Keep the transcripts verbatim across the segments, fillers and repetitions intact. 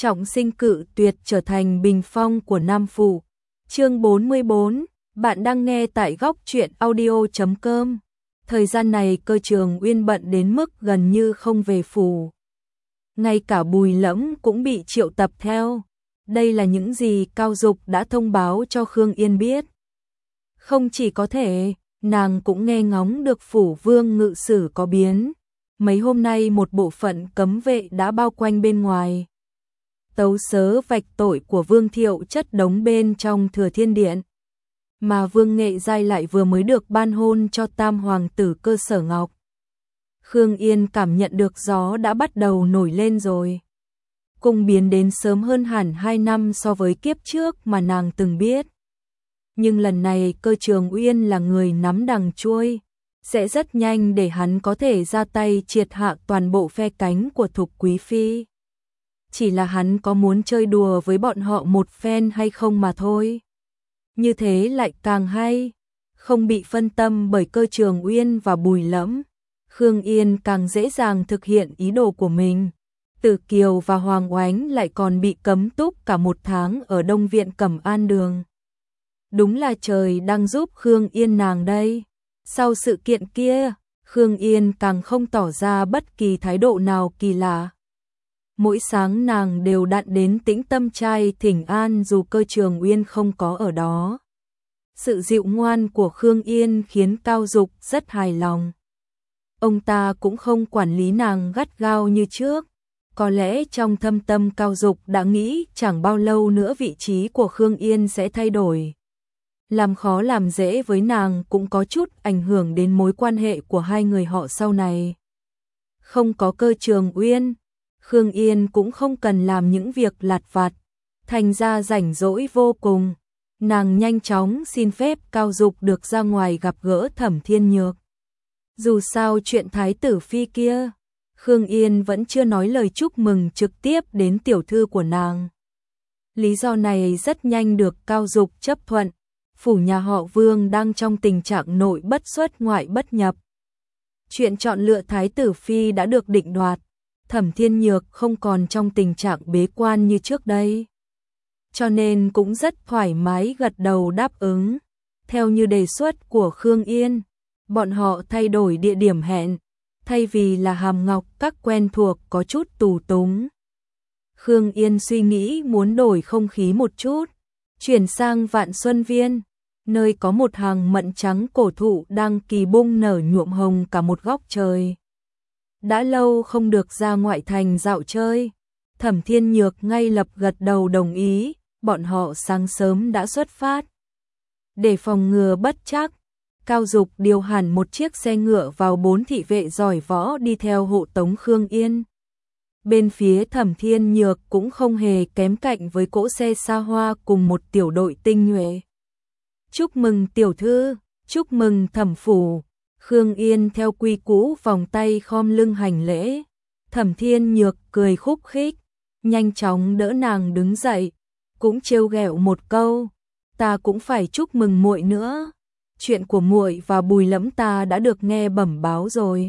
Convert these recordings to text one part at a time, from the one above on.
trọng sinh cự tuyệt trở thành bình phong của Nam Phủ. Chương bốn mươi bốn, bạn đang nghe tại góc truyện audio chấm com. Thời gian này Cơ Trường Uyên bận đến mức gần như không về phủ. Ngay cả Bùi Lẫm cũng bị triệu tập theo. Đây là những gì Cao Dục đã thông báo cho Khương Yên biết. Không chỉ có thể, nàng cũng nghe ngóng được phủ vương ngự sử có biến. Mấy hôm nay một bộ phận cấm vệ đã bao quanh bên ngoài. Tấu sớ vạch tội của Vương Thiệu chất đống bên trong Thừa Thiên Điện. Mà Vương Nghệ Giai lại vừa mới được ban hôn cho tam hoàng tử Cơ Sở Ngọc. Khương Yên cảm nhận được gió đã bắt đầu nổi lên rồi. Cung biến đến sớm hơn hẳn hai năm so với kiếp trước mà nàng từng biết. Nhưng lần này Cơ Trường Uyên là người nắm đằng chuôi, sẽ rất nhanh để hắn có thể ra tay triệt hạ toàn bộ phe cánh của Thục Quý Phi. Chỉ là hắn có muốn chơi đùa với bọn họ một phen hay không mà thôi. Như thế lại càng hay, không bị phân tâm bởi Cơ Trường Uyên và Bùi Lẫm. Khương Yên càng dễ dàng thực hiện ý đồ của mình. Tử Kiều và Hoàng Oánh lại còn bị cấm túc cả một tháng ở Đông Viện Cẩm An Đường. Đúng là trời đang giúp Khương Yên nàng đây. Sau sự kiện kia, Khương Yên càng không tỏ ra bất kỳ thái độ nào kỳ lạ. Mỗi sáng nàng đều đặn đến Tĩnh Tâm Trai thỉnh an dù Cơ Trường Uyên không có ở đó. Sự dịu ngoan của Khương Yên khiến Cao Dục rất hài lòng. Ông ta cũng không quản lý nàng gắt gao như trước. Có lẽ trong thâm tâm Cao Dục đã nghĩ chẳng bao lâu nữa vị trí của Khương Yên sẽ thay đổi. Làm khó làm dễ với nàng cũng có chút ảnh hưởng đến mối quan hệ của hai người họ sau này. Không có Cơ Trường Uyên, Khương Yên cũng không cần làm những việc lặt vặt, thành ra rảnh rỗi vô cùng. Nàng nhanh chóng xin phép Cao Dục được ra ngoài gặp gỡ Thẩm Thiên Nhược. Dù sao chuyện thái tử phi kia, Khương Yên vẫn chưa nói lời chúc mừng trực tiếp đến tiểu thư của nàng. Lý do này rất nhanh được Cao Dục chấp thuận. Phủ nhà họ Vương đang trong tình trạng nội bất xuất ngoại bất nhập. Chuyện chọn lựa thái tử phi đã được định đoạt. Thẩm Thiên Nhược không còn trong tình trạng bế quan như trước đây. Cho nên cũng rất thoải mái gật đầu đáp ứng. Theo như đề xuất của Khương Yên, bọn họ thay đổi địa điểm hẹn. Thay vì là Hàm Ngọc Các quen thuộc có chút tù túng. Khương Yên suy nghĩ muốn đổi không khí một chút. Chuyển sang Vạn Xuân Viên, nơi có một hàng mận trắng cổ thụ đang kỳ bung nở nhuộm hồng cả một góc trời. Đã lâu không được ra ngoại thành dạo chơi, Thẩm Thiên Nhược ngay lập gật đầu đồng ý, bọn họ sáng sớm đã xuất phát. Để phòng ngừa bất trắc, Cao Dục điều hẳn một chiếc xe ngựa vào bốn thị vệ giỏi võ đi theo hộ tống Khương Yên. Bên phía Thẩm Thiên Nhược cũng không hề kém cạnh với cỗ xe xa hoa cùng một tiểu đội tinh nhuệ. Chúc mừng tiểu thư, chúc mừng thẩm phủ. Khương Yên theo quy cũ vòng tay khom lưng hành lễ. Thẩm Thiên Nhược cười khúc khích, nhanh chóng đỡ nàng đứng dậy, cũng trêu ghẹo một câu, ta cũng phải chúc mừng muội nữa. Chuyện của muội và Bùi Lẫm ta đã được nghe bẩm báo rồi.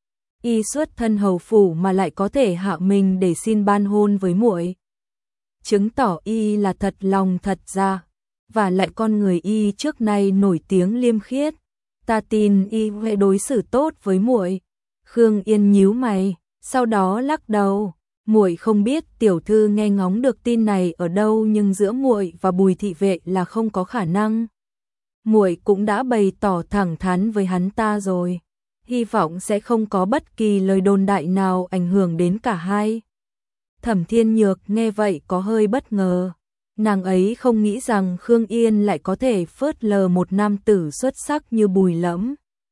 Y xuất thân hầu phủ mà lại có thể hạ mình để xin ban hôn với muội, chứng tỏ y là thật lòng thật ra, và lại con người y trước nay nổi tiếng liêm khiết, ta tin y sẽ đối xử tốt với muội. Khương Yên nhíu mày, sau đó lắc đầu, muội không biết tiểu thư nghe ngóng được tin này ở đâu, nhưng giữa muội và Bùi thị vệ là không có khả năng. Muội cũng đã bày tỏ thẳng thắn với hắn ta rồi. Hy vọng sẽ không có bất kỳ lời đồn đại nào ảnh hưởng đến cả hai. Thẩm Thiên Nhược nghe vậy có hơi bất ngờ. Nàng ấy không nghĩ rằng Khương Yên lại có thể phớt lờ một nam tử xuất sắc như Bùi Lẫm.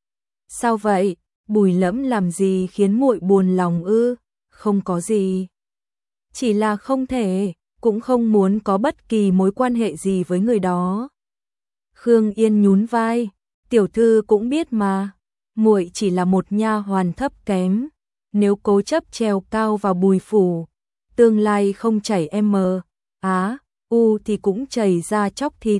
Sao vậy? Bùi Lẫm làm gì khiến muội buồn lòng ư? Không có gì. Chỉ là không thể, cũng không muốn có bất kỳ mối quan hệ gì với người đó. Khương Yên nhún vai, tiểu thư cũng biết mà. Muội chỉ là một nha hoàn thấp kém, nếu cố chấp trèo cao vào Bùi phủ, tương lai không chảy em á, u thì cũng chảy ra chóc thịt.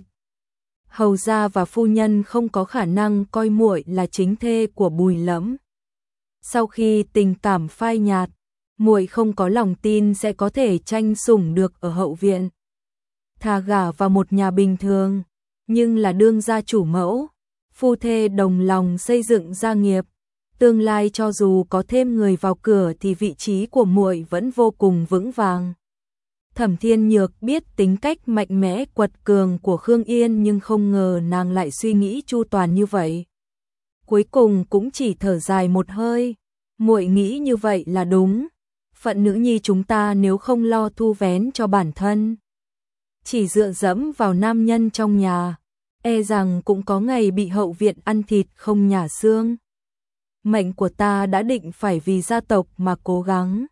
Hầu gia và phu nhân không có khả năng coi muội là chính thê của Bùi Lẫm. Sau khi tình cảm phai nhạt, muội không có lòng tin sẽ có thể tranh sủng được ở hậu viện. Thà gả vào một nhà bình thường, nhưng là đương gia chủ mẫu, phu thê đồng lòng xây dựng gia nghiệp, tương lai cho dù có thêm người vào cửa thì vị trí của muội vẫn vô cùng vững vàng. Thẩm Thiên Nhược biết tính cách mạnh mẽ quật cường của Khương Yên nhưng không ngờ nàng lại suy nghĩ chu toàn như vậy. Cuối cùng cũng chỉ thở dài một hơi, muội nghĩ như vậy là đúng, phận nữ nhi chúng ta nếu không lo thu vén cho bản thân, chỉ dựa dẫm vào nam nhân trong nhà, e rằng cũng có ngày bị hậu viện ăn thịt không nhả xương. Mệnh của ta đã định phải vì gia tộc mà cố gắng.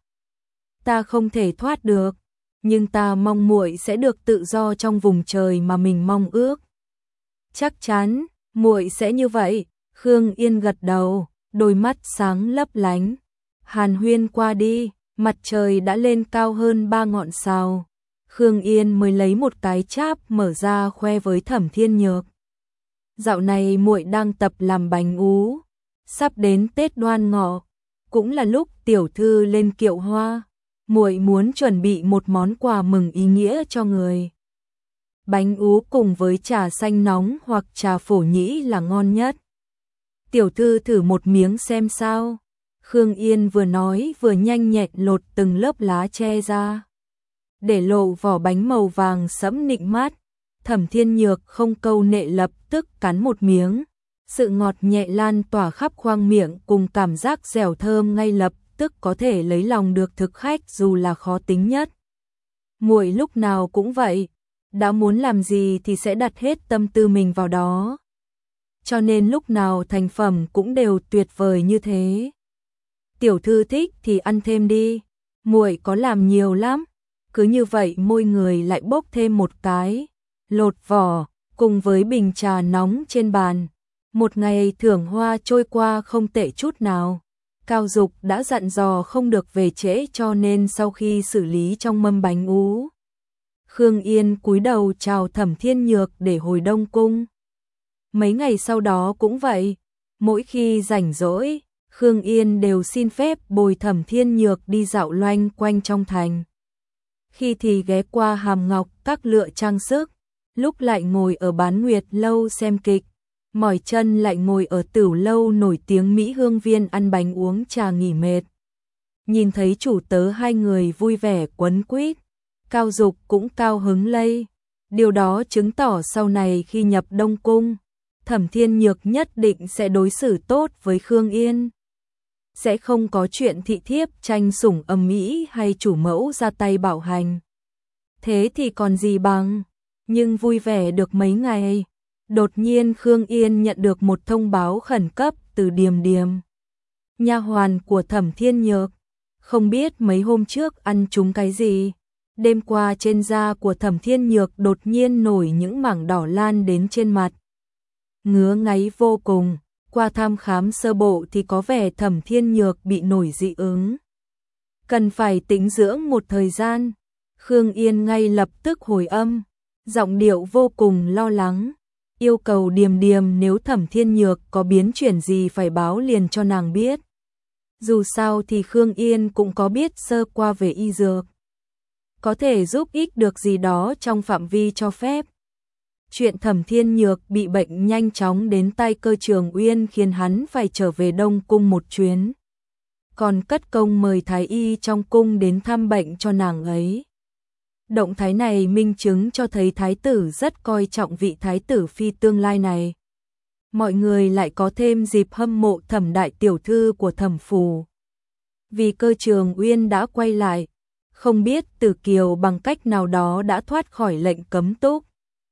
Ta không thể thoát được, nhưng ta mong muội sẽ được tự do trong vùng trời mà mình mong ước. Chắc chắn, muội sẽ như vậy. Khương Yên gật đầu, đôi mắt sáng lấp lánh. Hàn huyên qua đi, mặt trời đã lên cao hơn ba ngọn sao. Khương Yên mới lấy một cái cháp mở ra khoe với Thẩm Thiên Nhược. Dạo này muội đang tập làm bánh ú, sắp đến Tết Đoan Ngọ, cũng là lúc tiểu thư lên kiệu hoa, muội muốn chuẩn bị một món quà mừng ý nghĩa cho người. Bánh ú cùng với trà xanh nóng hoặc trà phổ nhĩ là ngon nhất. Tiểu thư thử một miếng xem sao. Khương Yên vừa nói vừa nhanh nhẹn lột từng lớp lá tre ra, để lộ vỏ bánh màu vàng sẫm nịnh mát. Thẩm Thiên Nhược không câu nệ lập tức cắn một miếng. Sự ngọt nhẹ lan tỏa khắp khoang miệng cùng cảm giác dẻo thơm ngay lập tức có thể lấy lòng được thực khách dù là khó tính nhất. Muội lúc nào cũng vậy, đã muốn làm gì thì sẽ đặt hết tâm tư mình vào đó. Cho nên lúc nào thành phẩm cũng đều tuyệt vời như thế. Tiểu thư thích thì ăn thêm đi, muội có làm nhiều lắm. Cứ như vậy môi người lại bốc thêm một cái, lột vỏ, cùng với bình trà nóng trên bàn. Một ngày thưởng hoa trôi qua không tệ chút nào. Cao Dục đã dặn dò không được về trễ cho nên sau khi xử lý trong mâm bánh ú, Khương Yên cúi đầu chào Thẩm Thiên Nhược để hồi Đông Cung. Mấy ngày sau đó cũng vậy, mỗi khi rảnh rỗi, Khương Yên đều xin phép bồi Thẩm Thiên Nhược đi dạo loanh quanh trong thành. Khi thì ghé qua Hàm Ngọc các lựa trang sức, lúc lại ngồi ở Bán Nguyệt lâu xem kịch, mỏi chân lại ngồi ở Tửu lâu nổi tiếng Mỹ Hương Viên ăn bánh uống trà nghỉ mệt. Nhìn thấy chủ tớ hai người vui vẻ quấn quýt, Cao Dục cũng cao hứng lây. Điều đó chứng tỏ sau này khi nhập Đông Cung, Thẩm Thiên Nhược nhất định sẽ đối xử tốt với Khương Yên. Sẽ không có chuyện thị thiếp tranh sủng ầm ĩ hay chủ mẫu ra tay bạo hành. Thế thì còn gì bằng. Nhưng vui vẻ được mấy ngày, đột nhiên Khương Yên nhận được một thông báo khẩn cấp từ Điềm Điềm, nha hoàn của Thẩm Thiên Nhược. Không biết mấy hôm trước ăn trúng cái gì, đêm qua trên da của Thẩm Thiên Nhược đột nhiên nổi những mảng đỏ lan đến trên mặt. Ngứa ngáy vô cùng, qua thăm khám sơ bộ thì có vẻ Thẩm Thiên Nhược bị nổi dị ứng. Cần phải tĩnh dưỡng một thời gian. Khương Yên ngay lập tức hồi âm, giọng điệu vô cùng lo lắng, yêu cầu Điềm Điềm nếu Thẩm Thiên Nhược có biến chuyển gì phải báo liền cho nàng biết. Dù sao thì Khương Yên cũng có biết sơ qua về y dược, có thể giúp ích được gì đó trong phạm vi cho phép. Chuyện Thẩm Thiên Nhược bị bệnh nhanh chóng đến tay Cơ Trường Uyên khiến hắn phải trở về Đông Cung một chuyến, còn cất công mời thái y trong cung đến thăm bệnh cho nàng ấy. Động thái này minh chứng cho thấy thái tử rất coi trọng vị thái tử phi tương lai này. Mọi người lại có thêm dịp hâm mộ Thẩm đại tiểu thư của Thẩm phủ. Vì Cơ Trường Uyên đã quay lại, không biết Tử Kiều bằng cách nào đó đã thoát khỏi lệnh cấm túc.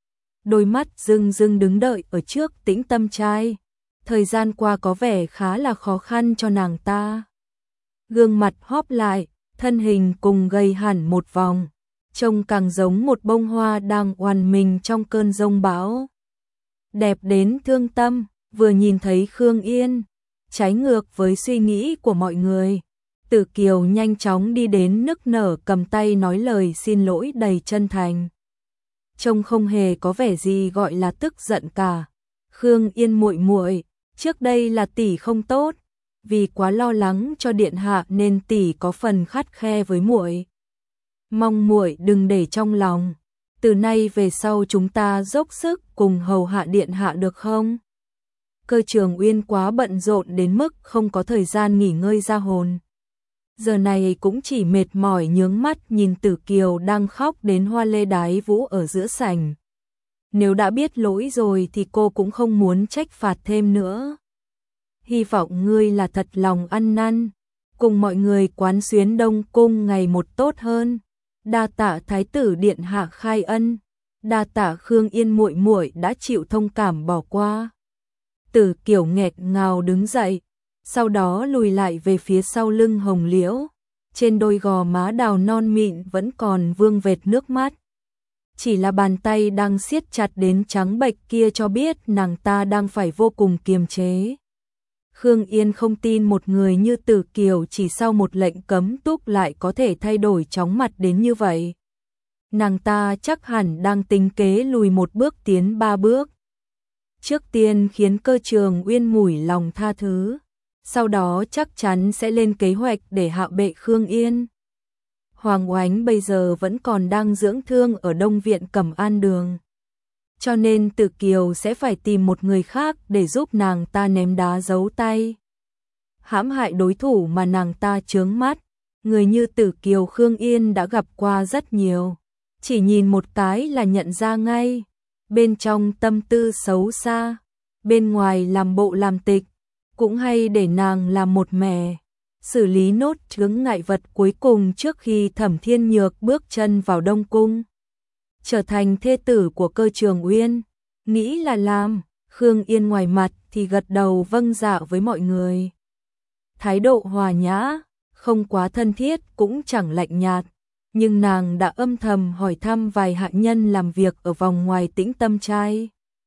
Đôi mắt rưng rưng đứng đợi ở trước Tĩnh Tâm trai. Thời gian qua có vẻ khá là khó khăn cho nàng ta. Gương mặt hóp lại, thân hình cùng gầy hẳn một vòng, trông càng giống một bông hoa đang oằn mình trong cơn giông bão. Đẹp đến thương tâm, vừa nhìn thấy Khương Yên, trái ngược với suy nghĩ của mọi người. Tử Kiều nhanh chóng đi đến nức nở cầm tay nói lời xin lỗi đầy chân thành. Trông không hề có vẻ gì gọi là tức giận cả. Khương Yên muội muội, trước đây là tỷ không tốt, vì quá lo lắng cho điện hạ nên tỷ có phần khắt khe với muội. Mong muội đừng để trong lòng, từ nay về sau chúng ta dốc sức cùng hầu hạ điện hạ được không? Cơ Trường Uyên quá bận rộn đến mức không có thời gian nghỉ ngơi ra hồn. Giờ này cũng chỉ mệt mỏi nhướng mắt nhìn Tử Kiều đang khóc đến hoa lê đái vũ ở giữa sảnh. Nếu đã biết lỗi rồi thì cô cũng không muốn trách phạt thêm nữa. Hy vọng ngươi là thật lòng ăn năn, cùng mọi người quán xuyến Đông Cung ngày một tốt hơn. Đa tạ Thái tử điện hạ khai ân, đa tạ Khương Yên muội muội đã chịu thông cảm bỏ qua. Tử Kiều nghẹt ngào đứng dậy, sau đó lùi lại về phía sau lưng Hồng Liễu, trên đôi gò má đào non mịn vẫn còn vương vệt nước mắt. Chỉ là bàn tay đang siết chặt đến trắng bệch kia cho biết nàng ta đang phải vô cùng kiềm chế. Khương Yên không tin một người như Tử Kiều chỉ sau một lệnh cấm túc lại có thể thay đổi chóng mặt đến như vậy. Nàng ta chắc hẳn đang tính kế lùi một bước tiến ba bước. Trước tiên khiến Cơ Trường Uyên mủi lòng tha thứ, sau đó chắc chắn sẽ lên kế hoạch để hạ bệ Khương Yên. Hoàng Oánh bây giờ vẫn còn đang dưỡng thương ở Đông Viện Cẩm An Đường, cho nên Tử Kiều sẽ phải tìm một người khác để giúp nàng ta ném đá giấu tay. Hãm hại đối thủ mà nàng ta chướng mắt, người như Tử Kiều Khương Yên đã gặp qua rất nhiều, chỉ nhìn một cái là nhận ra ngay, bên trong tâm tư xấu xa, bên ngoài làm bộ làm tịch, cũng hay để nàng làm một mẻ, xử lý nốt chướng ngại vật cuối cùng trước khi Thẩm Thiên Nhược bước chân vào Đông Cung. Trở thành thê tử của Cơ Trường Uyên, nghĩ là làm, Khương Yên ngoài mặt thì gật đầu vâng dạ với mọi người. Thái độ hòa nhã, không quá thân thiết cũng chẳng lạnh nhạt, nhưng nàng đã âm thầm hỏi thăm vài hạ nhân làm việc ở vòng ngoài Tĩnh Tâm Trai.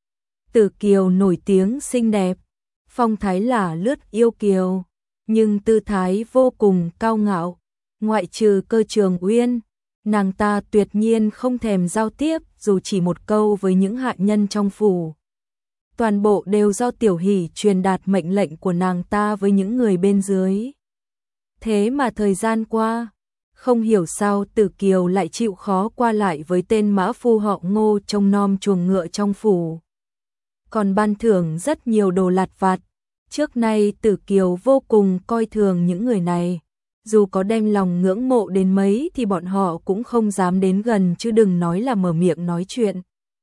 Tử Kiều nổi tiếng xinh đẹp, phong thái là lướt yêu kiều, nhưng tư thái vô cùng cao ngạo, ngoại trừ Cơ Trường Uyên, nàng ta tuyệt nhiên không thèm giao tiếp dù chỉ một câu với những hạ nhân trong phủ. Toàn bộ đều do Tiểu Hỷ truyền đạt mệnh lệnh của nàng ta với những người bên dưới. Thế mà thời gian qua, không hiểu sao Tử Kiều lại chịu khó qua lại với tên mã phu họ Ngô trông nom chuồng ngựa trong phủ. Còn ban thưởng rất nhiều đồ lặt vặt. Trước nay Tử Kiều vô cùng coi thường những người này, dù có đem lòng ngưỡng mộ đến mấy thì bọn họ cũng không dám đến gần chứ đừng nói là mở miệng nói chuyện.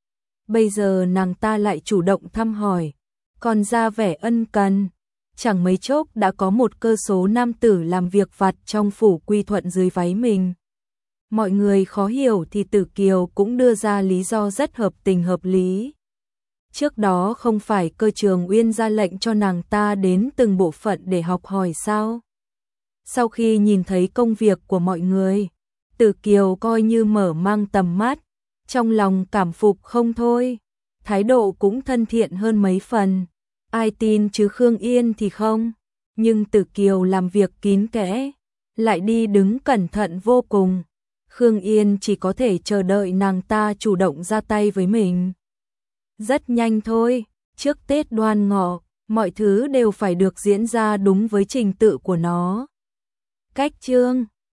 Bây giờ nàng ta lại chủ động thăm hỏi, còn ra vẻ ân cần, chẳng mấy chốc đã có một cơ số nam tử làm việc vặt trong phủ quy thuận dưới váy mình. Mọi người khó hiểu thì Tử Kiều cũng đưa ra lý do rất hợp tình hợp lý. Trước đó không phải Cơ Trường Uyên ra lệnh cho nàng ta đến từng bộ phận để học hỏi sao? Sau khi nhìn thấy công việc của mọi người, Tử Kiều coi như mở mang tầm mắt, trong lòng cảm phục không thôi, thái độ cũng thân thiện hơn mấy phần. Ai tin chứ Khương Yên thì không, nhưng Tử Kiều làm việc kín kẽ, lại đi đứng cẩn thận vô cùng. Khương Yên chỉ có thể chờ đợi nàng ta chủ động ra tay với mình. Rất nhanh thôi, trước Tết Đoan Ngọ, mọi thứ đều phải được diễn ra đúng với trình tự của nó. Cách chương